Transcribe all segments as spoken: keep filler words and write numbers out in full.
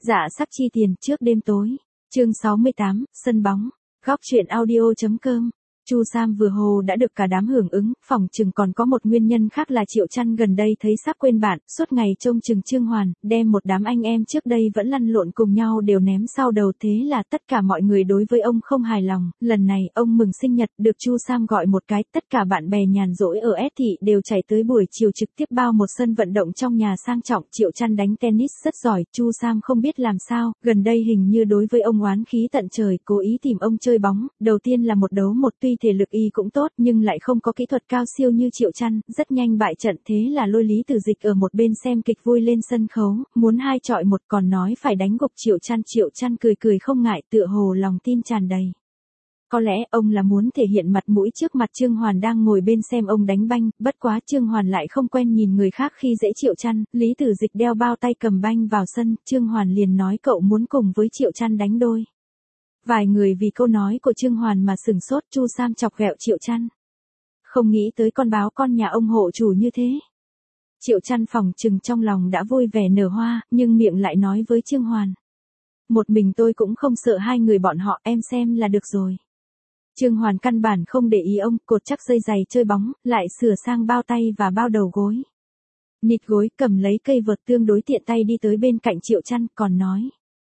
Dạ sắc chi tiền trước đêm tối. Chương sáu mươi tám, sân bóng. Góc truyện audio.com. Chu Sam vừa hồ đã được cả đám hưởng ứng, phỏng chừng còn có một nguyên nhân khác là Triệu Chăn gần đây thấy sắp quên bạn, suốt ngày trông chừng Trương Hoàn, đem một đám anh em trước đây vẫn lăn lộn cùng nhau đều ném sau đầu, thế là tất cả mọi người đối với ông không hài lòng. Lần này ông mừng sinh nhật, được Chu Sam gọi một cái, tất cả bạn bè nhàn rỗi ở S thị đều chạy tới buổi chiều trực tiếp bao một sân vận động trong nhà sang trọng. Triệu Chăn đánh tennis rất giỏi, Chu Sam không biết làm sao, gần đây hình như đối với ông oán khí tận trời, cố ý tìm ông chơi bóng. Đầu tiên là một đấu một, tuy thể lực y cũng tốt nhưng lại không có kỹ thuật cao siêu như Triệu Chăn, rất nhanh bại trận, thế là lôi Lý Tử Dịch ở một bên xem kịch vui lên sân khấu, muốn hai chọi một còn nói phải đánh gục Triệu Chăn. Triệu Chăn cười cười không ngại, tựa hồ lòng tin tràn đầy. Có lẽ ông là muốn thể hiện mặt mũi trước mặt Trương Hoàn đang ngồi bên xem ông đánh banh, bất quá Trương Hoàn lại không quen nhìn người khác khi dễ Triệu Chăn. Lý Tử Dịch đeo bao tay cầm banh vào sân, Trương Hoàn liền nói cậu muốn cùng với Triệu Chăn đánh đôi. Vài người vì câu nói của Trương Hoàn mà sửng sốt. Chu Sam chọc ghẹo Triệu Chăn. Không nghĩ tới con báo con nhà ông hộ chủ như thế. Triệu Chăn phỏng chừng trong lòng đã vui vẻ nở hoa, nhưng miệng lại nói với Trương Hoàn. Một mình tôi cũng không sợ hai người bọn họ, em xem là được rồi. Trương Hoàn căn bản không để ý ông, cột chắc dây giày chơi bóng, lại sửa sang bao tay và bao đầu gối. Nịt gối, cầm lấy cây vợt tương đối tiện tay đi tới bên cạnh Triệu Chăn, còn nói.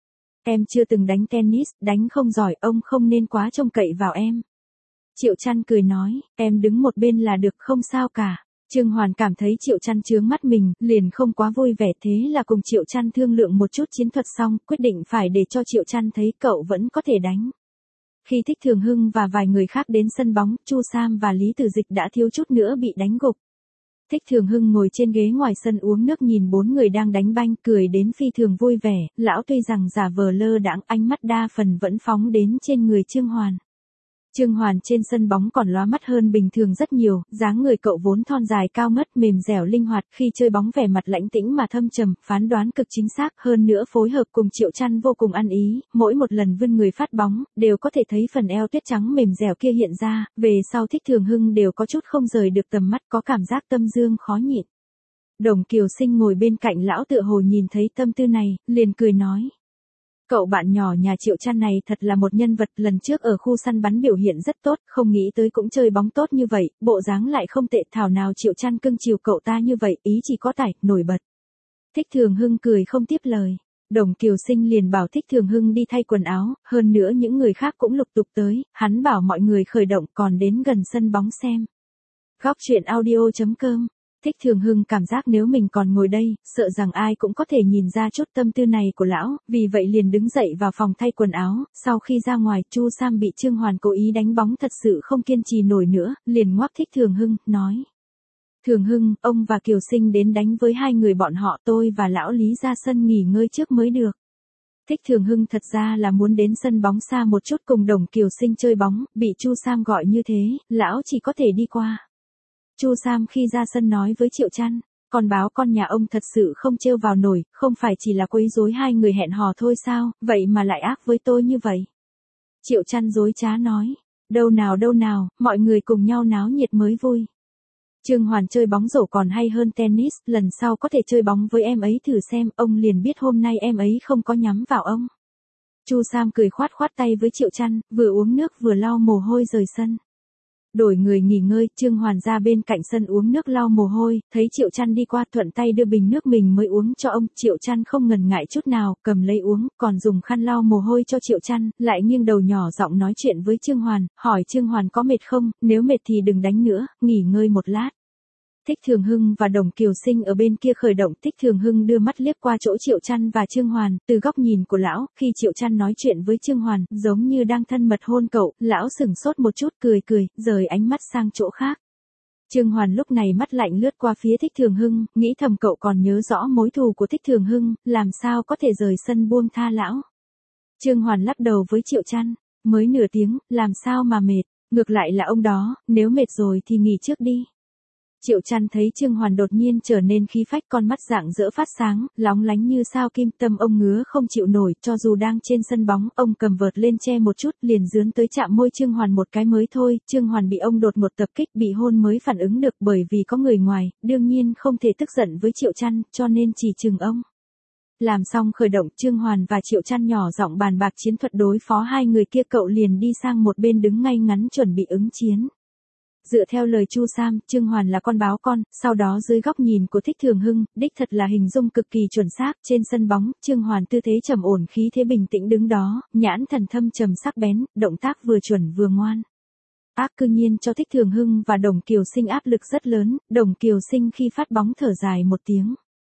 Em chưa từng đánh tennis, đánh không giỏi, ông không nên quá trông cậy vào em. Triệu Chăn cười nói, em đứng một bên là được, không sao cả. Trương Hoàn cảm thấy Triệu Chăn chướng mắt mình, liền không quá vui vẻ, thế là cùng Triệu Chăn thương lượng một chút chiến thuật xong, quyết định phải để cho Triệu Chăn thấy cậu vẫn có thể đánh. Khi Thích Thường Hưng và vài người khác đến sân bóng, Chu Sam và Lý Tử Dịch đã thiếu chút nữa bị đánh gục. Thích Thường Hưng ngồi trên ghế ngoài sân uống nước nhìn bốn người đang đánh banh, cười đến phi thường vui vẻ. Lão tuy rằng giả vờ lơ đãng, ánh mắt đa phần vẫn phóng đến trên người Trương Hoàn. Trương Hoàn trên sân bóng còn lóa mắt hơn bình thường rất nhiều, dáng người cậu vốn thon dài cao ngất, mềm dẻo linh hoạt, khi chơi bóng vẻ mặt lãnh tĩnh mà thâm trầm, phán đoán cực chính xác, hơn nữa phối hợp cùng Triệu Chăn vô cùng ăn ý, mỗi một lần vươn người phát bóng, đều có thể thấy phần eo tuyết trắng mềm dẻo kia hiện ra, về sau Thích Thường Hưng đều có chút không rời được tầm mắt, có cảm giác tâm dương khó nhịn. Đồng Kiều Sinh ngồi bên cạnh lão tựa hồ nhìn thấy tâm tư này, liền cười nói. Cậu bạn nhỏ nhà Triệu Chăn này thật là một nhân vật, lần trước ở khu săn bắn biểu hiện rất tốt, không nghĩ tới cũng chơi bóng tốt như vậy, bộ dáng lại không tệ, thảo nào Triệu Chăn cưng chiều cậu ta như vậy, ý chỉ có tài, nổi bật. Thích Thường Hưng cười không tiếp lời. Đồng Kiều Sinh liền bảo Thích Thường Hưng đi thay quần áo, hơn nữa những người khác cũng lục tục tới, hắn bảo mọi người khởi động còn đến gần sân bóng xem. Góc truyện audio.com. Thích Thường Hưng cảm giác nếu mình còn ngồi đây, sợ rằng ai cũng có thể nhìn ra chút tâm tư này của lão, vì vậy liền đứng dậy vào phòng thay quần áo. Sau khi ra ngoài, Chu Sam bị Trương Hoàn cố ý đánh bóng thật sự không kiên trì nổi nữa, liền ngoắc Thích Thường Hưng, nói. Thường Hưng, ông và Kiều Sinh đến đánh với hai người bọn họ, tôi và lão Lý ra sân nghỉ ngơi trước mới được. Thích Thường Hưng thật ra là muốn đến sân bóng xa một chút cùng Đồng Kiều Sinh chơi bóng, bị Chu Sam gọi như thế, lão chỉ có thể đi qua. Chu Sam khi ra sân nói với Triệu Chăn, con báo con nhà ông thật sự không trêu vào nổi, không phải chỉ là quấy rối hai người hẹn hò thôi sao, vậy mà lại ác với tôi như vậy. Triệu Chăn dối trá nói, đâu nào đâu nào, mọi người cùng nhau náo nhiệt mới vui. Trương Hoàn chơi bóng rổ còn hay hơn tennis, lần sau có thể chơi bóng với em ấy thử xem, ông liền biết hôm nay em ấy không có nhắm vào ông. Chu Sam cười khoát khoát tay với Triệu Chăn, vừa uống nước vừa lau mồ hôi rời sân. Đổi người nghỉ ngơi, Trương Hoàn ra bên cạnh sân uống nước lau mồ hôi, thấy Triệu Chăn đi qua thuận tay đưa bình nước mình mới uống cho ông. Triệu Chăn không ngần ngại chút nào, cầm lấy uống, còn dùng khăn lau mồ hôi cho Triệu Chăn, lại nghiêng đầu nhỏ giọng nói chuyện với Trương Hoàn, hỏi Trương Hoàn có mệt không, nếu mệt thì đừng đánh nữa, nghỉ ngơi một lát. Thích Thường Hưng và Đồng Kiều Sinh ở bên kia khởi động. Thích Thường Hưng đưa mắt liếc qua chỗ Triệu Chăn và Trương Hoàn, từ góc nhìn của lão, khi Triệu Chăn nói chuyện với Trương Hoàn, giống như đang thân mật hôn cậu, lão sửng sốt một chút, cười cười, rời ánh mắt sang chỗ khác. Trương Hoàn lúc này mắt lạnh lướt qua phía Thích Thường Hưng, nghĩ thầm cậu còn nhớ rõ mối thù của Thích Thường Hưng, làm sao có thể rời sân buông tha lão. Trương Hoàn lắc đầu với Triệu Chăn, mới nửa tiếng, làm sao mà mệt, ngược lại là ông đó, nếu mệt rồi thì nghỉ trước đi. Triệu Chăn thấy Trương Hoàn đột nhiên trở nên khí phách, con mắt rạng rỡ phát sáng, lóng lánh như sao kim, tâm ông ngứa không chịu nổi, cho dù đang trên sân bóng, ông cầm vợt lên che một chút, liền dướn tới chạm môi Trương Hoàn một cái mới thôi. Trương Hoàn bị ông đột một tập kích, bị hôn mới phản ứng được, bởi vì có người ngoài, đương nhiên không thể tức giận với Triệu Chăn, cho nên chỉ chừng ông. Làm xong khởi động, Trương Hoàn và Triệu Trăn nhỏ giọng bàn bạc chiến thuật đối phó hai người kia, cậu liền đi sang một bên đứng ngay ngắn chuẩn bị ứng chiến. Dựa theo lời Chu Sam, Trương Hoàn là con báo con, sau đó dưới góc nhìn của Thích Thường Hưng, đích thật là hình dung cực kỳ chuẩn xác, trên sân bóng, Trương Hoàn tư thế trầm ổn, khí thế bình tĩnh đứng đó, nhãn thần thâm trầm sắc bén, động tác vừa chuẩn vừa ngoan. Ác cư nhiên cho Thích Thường Hưng và Đồng Kiều Sinh áp lực rất lớn, Đồng Kiều Sinh khi phát bóng thở dài một tiếng.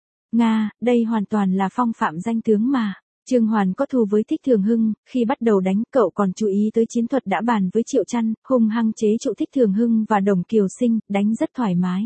Nga, đây hoàn toàn là phong phạm danh tướng mà. Trương Hoàn có thù với Thích Thường Hưng, khi bắt đầu đánh, cậu còn chú ý tới chiến thuật đã bàn với Triệu Trăn, hung hăng chế trụ Thích Thường Hưng và Đồng Kiều Sinh, đánh rất thoải mái.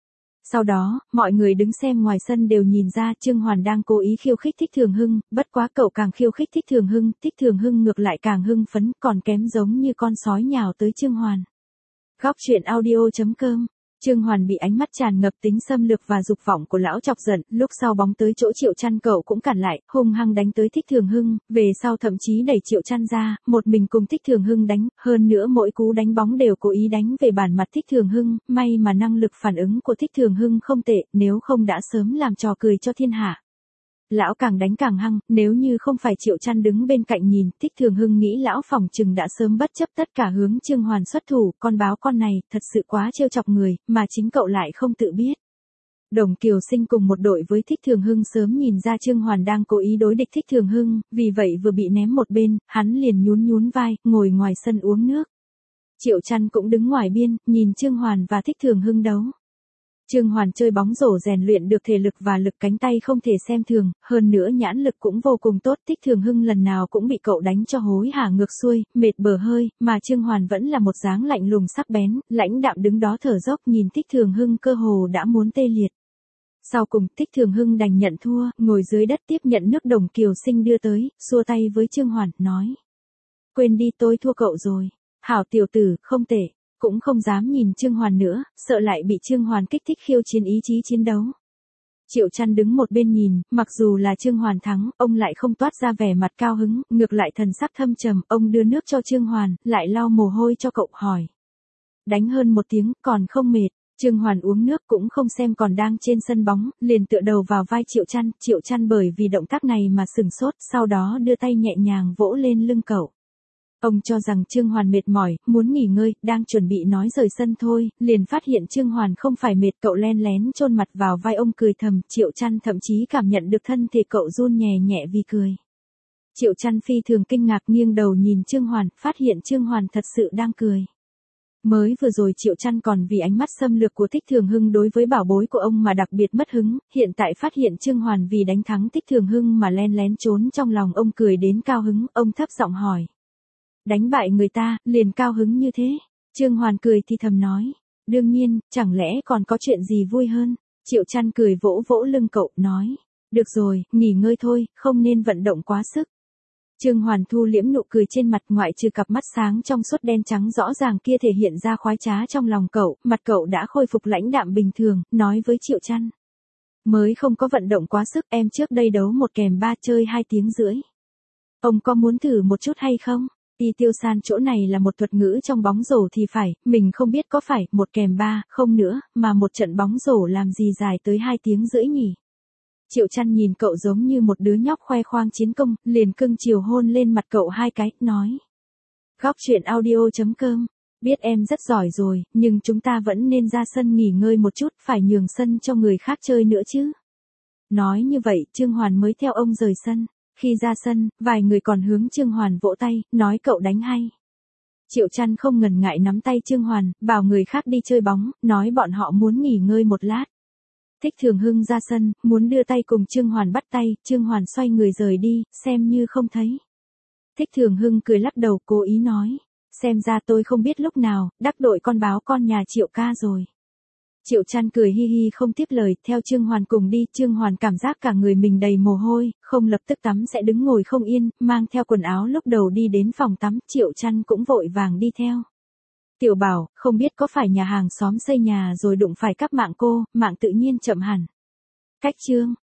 Sau đó, mọi người đứng xem ngoài sân đều nhìn ra Trương Hoàn đang cố ý khiêu khích Thích Thường Hưng, bất quá cậu càng khiêu khích Thích Thường Hưng, Thích Thường Hưng ngược lại càng hưng phấn, còn kém giống như con sói nhào tới Trương Hoàn. Góc truyện audio chấm com. Trương Hoàn bị ánh mắt tràn ngập tính xâm lược và dục vọng của lão chọc giận, lúc sau bóng tới chỗ Triệu Trăn cậu cũng cản lại, hung hăng đánh tới Thích Thường Hưng, về sau thậm chí đẩy Triệu Trăn ra, một mình cùng Thích Thường Hưng đánh, hơn nữa mỗi cú đánh bóng đều cố ý đánh về bản mặt Thích Thường Hưng, may mà năng lực phản ứng của Thích Thường Hưng không tệ, nếu không đã sớm làm trò cười cho thiên hạ. Lão càng đánh càng hăng, nếu như không phải Triệu Trăn đứng bên cạnh nhìn, Thích Thường Hưng nghĩ lão phỏng chừng đã sớm bất chấp tất cả hướng Trương Hoàn xuất thủ, con báo con này, thật sự quá trêu chọc người, mà chính cậu lại không tự biết. Đồng Kiều Sinh cùng một đội với Thích Thường Hưng sớm nhìn ra Trương Hoàn đang cố ý đối địch Thích Thường Hưng, vì vậy vừa bị ném một bên, hắn liền nhún nhún vai, ngồi ngoài sân uống nước. Triệu Trăn cũng đứng ngoài biên, nhìn Trương Hoàn và Thích Thường Hưng đấu. Trương Hoàn chơi bóng rổ rèn luyện được thể lực và lực cánh tay không thể xem thường, hơn nữa nhãn lực cũng vô cùng tốt. Thích Thường Hưng lần nào cũng bị cậu đánh cho hối hả ngược xuôi, mệt bờ hơi, mà Trương Hoàn vẫn là một dáng lạnh lùng sắc bén, lãnh đạm đứng đó thở dốc nhìn Thích Thường Hưng cơ hồ đã muốn tê liệt. Sau cùng, Thích Thường Hưng đành nhận thua, ngồi dưới đất tiếp nhận nước Đồng Kiều Sinh đưa tới, xua tay với Trương Hoàn, nói. Quên đi, tôi thua cậu rồi. Hảo tiểu tử, không tệ. Cũng không dám nhìn Trương Hoàn nữa, sợ lại bị Trương Hoàn kích thích khiêu chiến ý chí chiến đấu. Triệu Trăn đứng một bên nhìn, mặc dù là Trương Hoàn thắng, ông lại không toát ra vẻ mặt cao hứng, ngược lại thần sắc thâm trầm, ông đưa nước cho Trương Hoàn, lại lau mồ hôi cho cậu, hỏi. Đánh hơn một tiếng, còn không mệt. Trương Hoàn uống nước cũng không xem còn đang trên sân bóng, liền tựa đầu vào vai Triệu Trăn, Triệu Trăn bởi vì động tác này mà sửng sốt, sau đó đưa tay nhẹ nhàng vỗ lên lưng cậu. Ông cho rằng Trương Hoàn mệt mỏi, muốn nghỉ ngơi, đang chuẩn bị nói rời sân thôi, liền phát hiện Trương Hoàn không phải mệt, cậu len lén chôn mặt vào vai ông cười thầm, Triệu Trăn thậm chí cảm nhận được thân thể cậu run nhẹ nhẹ vì cười. Triệu Trăn phi thường kinh ngạc nghiêng đầu nhìn Trương Hoàn, phát hiện Trương Hoàn thật sự đang cười. Mới vừa rồi Triệu Trăn còn vì ánh mắt xâm lược của Thích Thường Hưng đối với bảo bối của ông mà đặc biệt mất hứng, hiện tại phát hiện Trương Hoàn vì đánh thắng Thích Thường Hưng mà len lén trốn trong lòng ông cười đến cao hứng, ông thấp giọng hỏi. Đánh bại người ta, liền cao hứng như thế. Trương Hoàn cười thì thầm nói. Đương nhiên, chẳng lẽ còn có chuyện gì vui hơn. Triệu Trăn cười vỗ vỗ lưng cậu, nói. Được rồi, nghỉ ngơi thôi, không nên vận động quá sức. Trương Hoàn thu liễm nụ cười trên mặt, ngoại trừ cặp mắt sáng trong suốt đen trắng rõ ràng kia thể hiện ra khoái trá trong lòng cậu, mặt cậu đã khôi phục lãnh đạm bình thường, nói với Triệu Trăn. Mới không có vận động quá sức, em trước đây đấu một kèm ba chơi hai tiếng rưỡi. Ông có muốn thử một chút hay không? Ti tiêu san chỗ này là một thuật ngữ trong bóng rổ thì phải, mình không biết có phải một kèm ba, không nữa, mà một trận bóng rổ làm gì dài tới hai tiếng rưỡi nhỉ? Triệu Trăn nhìn cậu giống như một đứa nhóc khoe khoang chiến công, liền cưng chiều hôn lên mặt cậu hai cái, nói. Góc truyện audio chấm com, biết em rất giỏi rồi, nhưng chúng ta vẫn nên ra sân nghỉ ngơi một chút, phải nhường sân cho người khác chơi nữa chứ. Nói như vậy, Trương Hoàn mới theo ông rời sân. Khi ra sân, vài người còn hướng Trương Hoàn vỗ tay, nói cậu đánh hay. Triệu Trăn không ngần ngại nắm tay Trương Hoàn, bảo người khác đi chơi bóng, nói bọn họ muốn nghỉ ngơi một lát. Thích Thường Hưng ra sân, muốn đưa tay cùng Trương Hoàn bắt tay, Trương Hoàn xoay người rời đi, xem như không thấy. Thích Thường Hưng cười lắc đầu, cố ý nói, xem ra tôi không biết lúc nào, đắc tội con báo con nhà Triệu ca rồi. Triệu Trăn cười hi hi không tiếp lời, theo Trương Hoàn cùng đi, Trương Hoàn cảm giác cả người mình đầy mồ hôi, không lập tức tắm sẽ đứng ngồi không yên, mang theo quần áo lúc đầu đi đến phòng tắm, Triệu Trăn cũng vội vàng đi theo. Tiểu Bảo, không biết có phải nhà hàng xóm xây nhà rồi đụng phải cắp mạng cô, mạng tự nhiên chậm hẳn. Cách chương